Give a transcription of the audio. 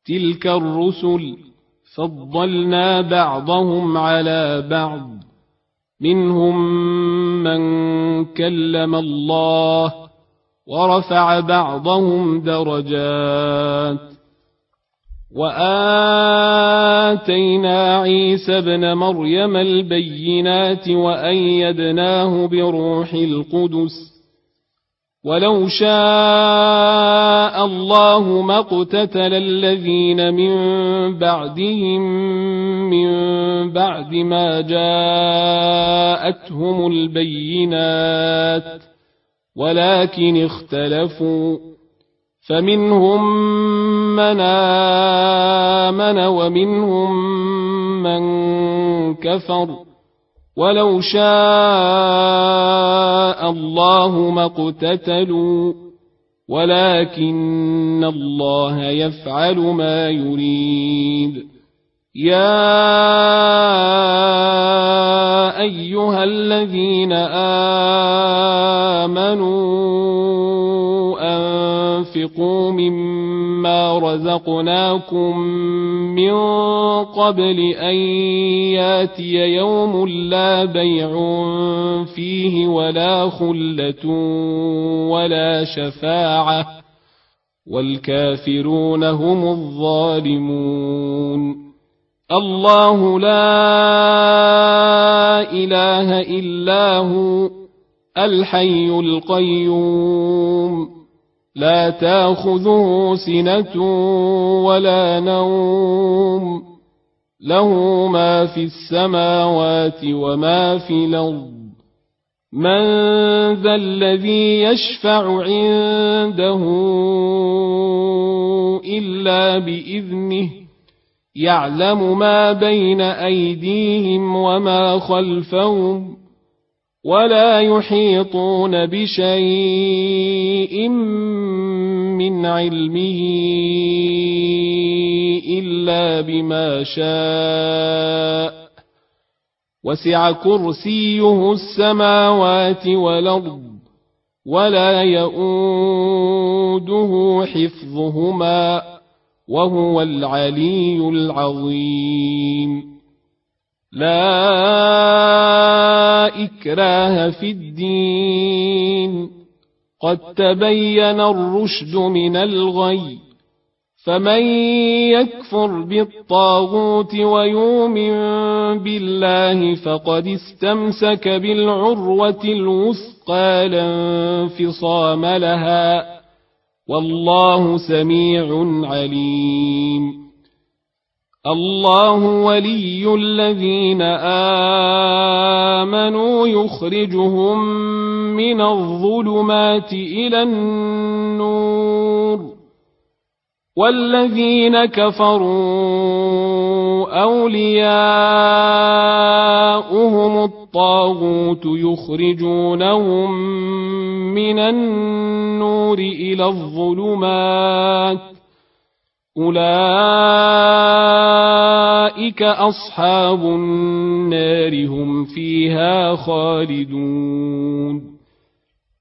تلك الرسل فضلنا بعضهم على بعض منهم من كلم الله ورفع بعضهم درجات وآتينا عيسى ابن مريم البينات وأيدناه بروح القدس ولو شاء الله ما اقتتل الذين من بعدهم من بعد ما جاءتهم البينات ولكن اختلفوا فمنهم من آمن ومنهم من كفر ولو شاء الله ما اقتتلوا ولكن الله يفعل ما يريد يا أيها الذين آمنوا أنفقوا مما رزقناكم من قبل أن ياتي يوم لا بيع فيه ولا خلة ولا شفاعة والكافرون هم الظالمون الله لا إله إلا هو الحي القيوم لا تأخذه سنة ولا نوم له ما في السماوات وما في الأرض من ذا الذي يشفع عنده إلا بإذنه يعلم ما بين أيديهم وما خلفهم ولا يحيطون بشيء من علمه إلا بما شاء وسع كرسيه السماوات والأرض ولا يؤوده حفظهما وهو العلي العظيم لا إكراه في الدين قد تبين الرشد من الغي فمن يكفر بالطاغوت ويؤمن بالله فقد استمسك بالعروة الوثقى لا انفصام لها والله سميع عليم الله ولي الذين آمنوا يخرجهم من الظلمات إلى النور والذين كفروا أولياؤهم الطاغوت يخرجونهم من النور إلى الظلمات أولئك أصحاب النار هم فيها خالدون